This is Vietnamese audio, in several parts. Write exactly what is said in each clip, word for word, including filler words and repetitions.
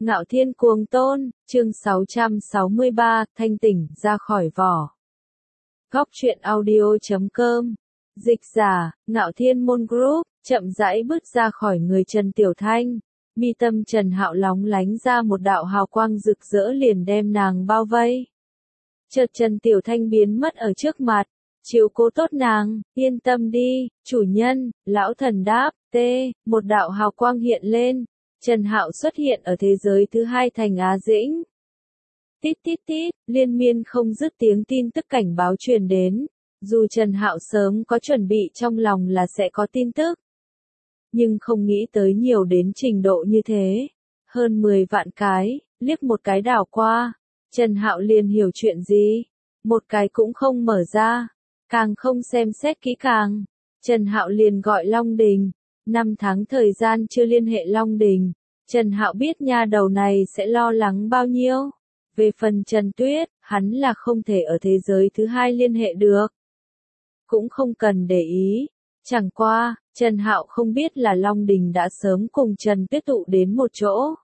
Ngạo Thiên Cuồng Tôn, chương sáu trăm sáu mươi ba, thanh tỉnh, ra khỏi vỏ. Góc truyện audio chấm com. Dịch giả, Ngạo Thiên Môn Group, chậm rãi bước ra khỏi người Trần Tiểu Thanh. Mi tâm Trần Hạo lóng lánh ra một đạo hào quang rực rỡ liền đem nàng bao vây. Chợt Trần Tiểu Thanh biến mất ở trước mặt. Chiếu cố tốt nàng, yên tâm đi, chủ nhân, lão thần đáp, tê, một đạo hào quang hiện lên. Trần Hạo xuất hiện ở thế giới thứ hai thành Á Dĩnh. Tít tít tít, liên miên không dứt tiếng tin tức cảnh báo truyền đến. Dù Trần Hạo sớm có chuẩn bị trong lòng là sẽ có tin tức, nhưng không nghĩ tới nhiều đến trình độ như thế. Hơn mười vạn cái, liếc một cái đảo qua, Trần Hạo liền hiểu chuyện gì. Một cái cũng không mở ra, càng không xem xét kỹ càng. Trần Hạo liền gọi Long Đình. Năm tháng thời gian chưa liên hệ Long Đình, Trần Hạo biết nha đầu này sẽ lo lắng bao nhiêu. Về phần Trần Tuyết, hắn là không thể ở thế giới thứ hai liên hệ được. Cũng không cần để ý. Chẳng qua, Trần Hạo không biết là Long Đình đã sớm cùng Trần Tuyết tụ đến một chỗ.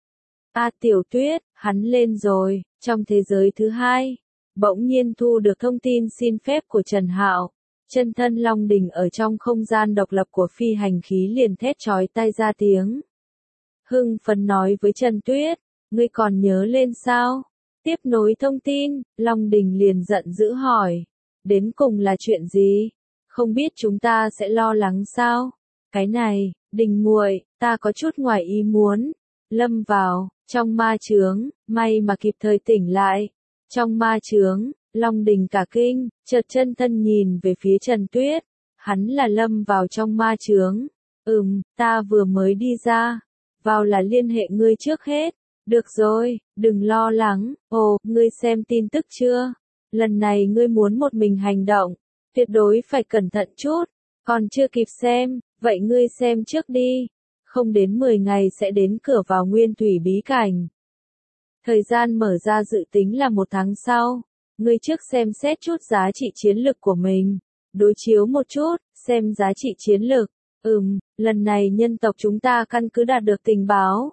A Tiểu Tuyết, hắn lên rồi, trong thế giới thứ hai. Bỗng nhiên thu được thông tin xin phép của Trần Hạo. Chân thân Long Đình ở trong không gian độc lập của phi hành khí liền thét chói tai ra tiếng. Hưng phấn nói với Trần Tuyết, ngươi còn nhớ lên sao? Tiếp nối thông tin, Long Đình liền giận dữ hỏi. Đến cùng là chuyện gì? Không biết chúng ta sẽ lo lắng sao? Cái này, Đình muội, ta có chút ngoài ý muốn. Lâm vào, trong ma chướng, may mà kịp thời tỉnh lại. Trong ma chướng, Long Đình cả kinh, chợt chân thân nhìn về phía Trần Tuyết. Hắn là lâm vào trong ma chướng. Ừm, ta vừa mới đi ra. Vào là liên hệ ngươi trước hết. Được rồi, đừng lo lắng. Ồ, ngươi xem tin tức chưa? Lần này ngươi muốn một mình hành động. Tuyệt đối phải cẩn thận chút. Còn chưa kịp xem, vậy ngươi xem trước đi. Không đến mười ngày sẽ đến cửa vào nguyên thủy bí cảnh. Thời gian mở ra dự tính là một tháng sau. Ngươi trước xem xét chút giá trị chiến lực của mình. Đối chiếu một chút, xem giá trị chiến lực. Ừm, lần này nhân tộc chúng ta căn cứ đạt được tình báo.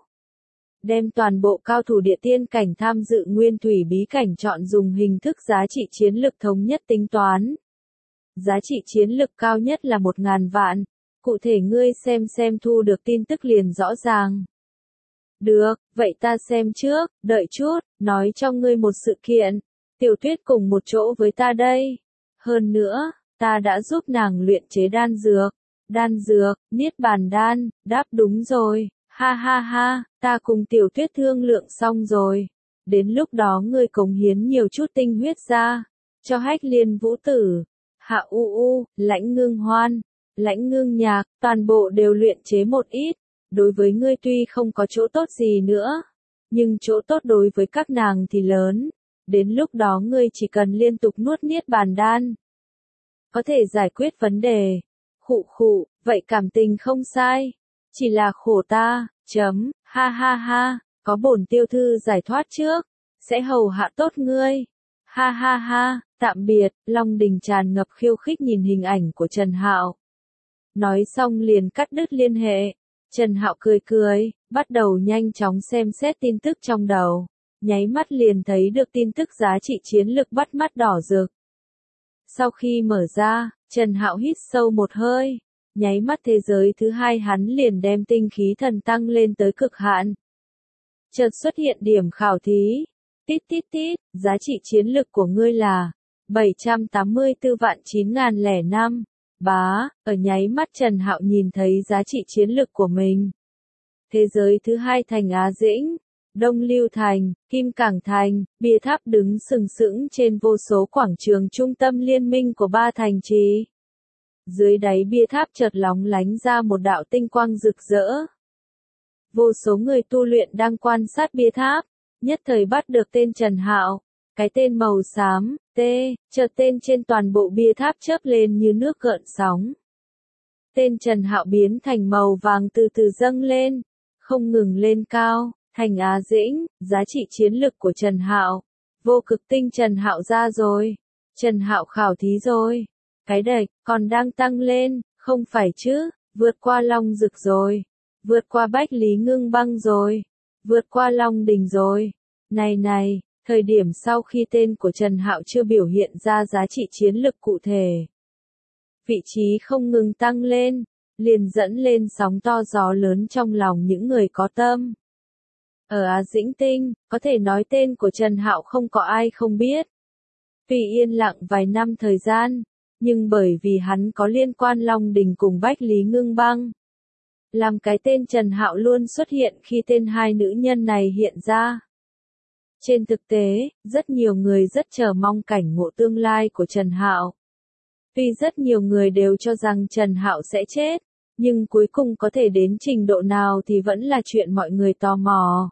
Đem toàn bộ cao thủ địa tiên cảnh tham dự nguyên thủy bí cảnh chọn dùng hình thức giá trị chiến lực thống nhất tính toán. Giá trị chiến lực cao nhất là một ngàn vạn. Cụ thể ngươi xem xem thu được tin tức liền rõ ràng. Được, vậy ta xem trước, đợi chút, nói cho ngươi một sự kiện. Tiểu Tuyết cùng một chỗ với ta đây. Hơn nữa, ta đã giúp nàng luyện chế đan dược. Đan dược, niết bàn đan, đáp đúng rồi. Ha ha ha, ta cùng Tiểu Tuyết thương lượng xong rồi. Đến lúc đó ngươi cống hiến nhiều chút tinh huyết ra. Cho Hách Liên Vũ Tử, Hạ U U, Lãnh Ngưng Hoan, Lãnh Ngưng Nhạc, toàn bộ đều luyện chế một ít. Đối với ngươi tuy không có chỗ tốt gì nữa, nhưng chỗ tốt đối với các nàng thì lớn. Đến lúc đó ngươi chỉ cần liên tục nuốt niết bàn đan, có thể giải quyết vấn đề. Khụ khụ, vậy cảm tình không sai. Chỉ là khổ ta, chấm, ha ha ha, có bổn tiêu thư giải thoát trước, sẽ hầu hạ tốt ngươi. Ha ha ha, tạm biệt, Long Đình tràn ngập khiêu khích nhìn hình ảnh của Trần Hạo. Nói xong liền cắt đứt liên hệ. Trần Hạo cười cười, bắt đầu nhanh chóng xem xét tin tức trong đầu. Nháy mắt liền thấy được tin tức giá trị chiến lực bắt mắt đỏ rực. Sau khi mở ra, Trần Hạo hít sâu một hơi. Nháy mắt thế giới thứ hai hắn liền đem tinh khí thần tăng lên tới cực hạn. Chợt xuất hiện điểm khảo thí. Tít tít tít, giá trị chiến lực của ngươi là bảy trăm tám mươi tư vạn chín nghìn lẻ năm. Bá, ở nháy mắt Trần Hạo nhìn thấy giá trị chiến lực của mình. Thế giới thứ hai thành Á Dĩnh, Đông Lưu Thành, Kim Cảng Thành, bia tháp đứng sừng sững trên vô số quảng trường trung tâm liên minh của ba thành trì. Dưới đáy bia tháp chợt lóng lánh ra một đạo tinh quang rực rỡ. Vô số người tu luyện đang quan sát bia tháp, nhất thời bắt được tên Trần Hạo. Cái tên màu xám, T, chợt tên trên toàn bộ bia tháp chớp lên như nước gợn sóng. Tên Trần Hạo biến thành màu vàng từ từ dâng lên, không ngừng lên cao, thành Á Dĩnh, giá trị chiến lực của Trần Hạo. Vô cực tinh Trần Hạo ra rồi. Trần Hạo khảo thí rồi. Cái đệch, còn đang tăng lên, không phải chứ, vượt qua Long Dực rồi. Vượt qua Bách Lý Ngưng Băng rồi. Vượt qua Long Đình rồi. Này này, thời điểm sau khi tên của Trần Hạo chưa biểu hiện ra giá trị chiến lực cụ thể. Vị trí không ngừng tăng lên, liền dẫn lên sóng to gió lớn trong lòng những người có tâm. Ở Á Dĩnh Tinh, có thể nói tên của Trần Hạo không có ai không biết. Tuy yên lặng vài năm thời gian, nhưng bởi vì hắn có liên quan Long Đình cùng Bách Lý Ngưng Băng, làm cái tên Trần Hạo luôn xuất hiện khi tên hai nữ nhân này hiện ra. Trên thực tế, rất nhiều người rất chờ mong cảnh ngộ tương lai của Trần Hạo. Tuy rất nhiều người đều cho rằng Trần Hạo sẽ chết, nhưng cuối cùng có thể đến trình độ nào thì vẫn là chuyện mọi người tò mò.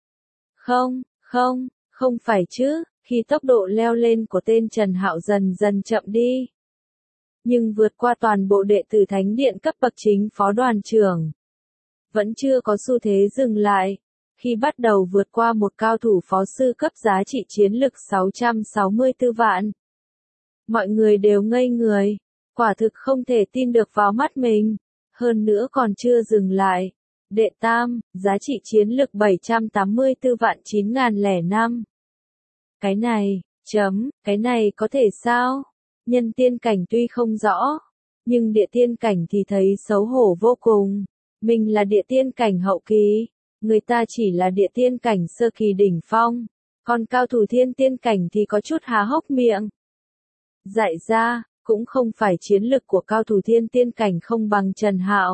Không, không, không phải chứ, khi tốc độ leo lên của tên Trần Hạo dần dần chậm đi. Nhưng vượt qua toàn bộ đệ tử Thánh Điện cấp bậc chính phó đoàn trưởng. Vẫn chưa có xu thế dừng lại. Khi bắt đầu vượt qua một cao thủ phó sư cấp giá trị chiến lực sáu trăm sáu mươi tư vạn. Mọi người đều ngây người. Quả thực không thể tin được vào mắt mình. Hơn nữa còn chưa dừng lại. Đệ tam, giá trị chiến lực bảy trăm tám mươi tư vạn chín nghìn lẻ năm. Cái này, chấm, cái này có thể sao? Nhân tiên cảnh tuy không rõ, nhưng địa tiên cảnh thì thấy xấu hổ vô cùng. Mình là địa tiên cảnh hậu kỳ, người ta chỉ là địa tiên cảnh sơ kỳ đỉnh phong, còn cao thủ thiên tiên cảnh thì có chút há hốc miệng. Dại ra, cũng không phải chiến lực của cao thủ thiên tiên cảnh không bằng Trần Hạo,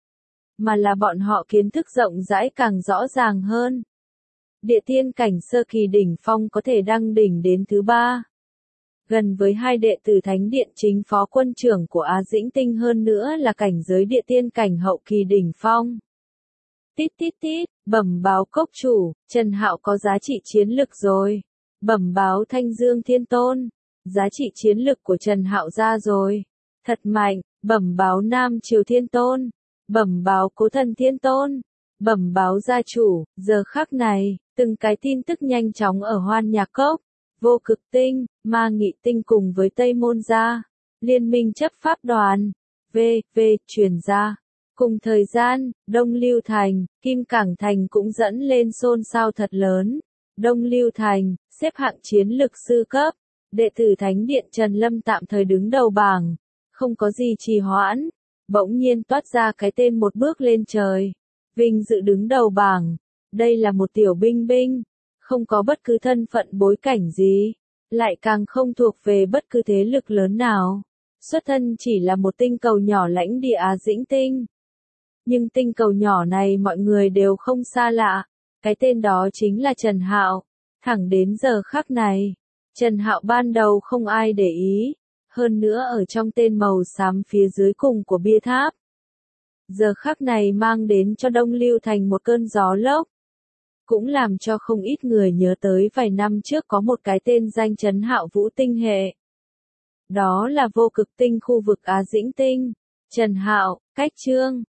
mà là bọn họ kiến thức rộng rãi càng rõ ràng hơn. Địa tiên cảnh sơ kỳ đỉnh phong có thể đăng đỉnh đến thứ ba. Gần với hai đệ tử Thánh Điện chính phó quân trưởng của Á Dĩnh Tinh, hơn nữa là cảnh giới địa tiên cảnh hậu kỳ đỉnh phong. Tít tít tít, bẩm báo cốc chủ, Trần Hạo có giá trị chiến lực rồi. Bẩm báo Thanh Dương Thiên Tôn, giá trị chiến lực của Trần Hạo ra rồi. Thật mạnh, bẩm báo Nam Triều Thiên Tôn, bẩm báo Cố Thần Thiên Tôn, bẩm báo gia chủ. Giờ khắc này, từng cái tin tức nhanh chóng ở Hoan Nhạc Cốc. Vô Cực Tinh, Ma Nghị Tinh cùng với Tây Môn gia, Liên minh chấp pháp đoàn, V, V, truyền ra. Cùng thời gian, Đông Lưu Thành, Kim Cảng Thành cũng dẫn lên xôn xao thật lớn. Đông Lưu Thành, xếp hạng chiến lực sư cấp, đệ tử Thánh Điện Trần Lâm tạm thời đứng đầu bảng, không có gì trì hoãn, bỗng nhiên toát ra cái tên một bước lên trời. Vinh dự đứng đầu bảng, đây là một tiểu binh binh. Không có bất cứ thân phận bối cảnh gì, lại càng không thuộc về bất cứ thế lực lớn nào. Xuất thân chỉ là một tinh cầu nhỏ lãnh địa Á Dĩnh Tinh. Nhưng tinh cầu nhỏ này mọi người đều không xa lạ, cái tên đó chính là Trần Hạo. Thẳng đến giờ khắc này, Trần Hạo ban đầu không ai để ý, hơn nữa ở trong tên màu xám phía dưới cùng của bia tháp. Giờ khắc này mang đến cho Đông Lưu Thành một cơn gió lốc. Cũng làm cho không ít người nhớ tới vài năm trước có một cái tên danh Trấn Hạo Vũ Tinh hệ. Đó là Vô Cực Tinh khu vực Á Dĩnh Tinh. Trần Hạo, cách chương.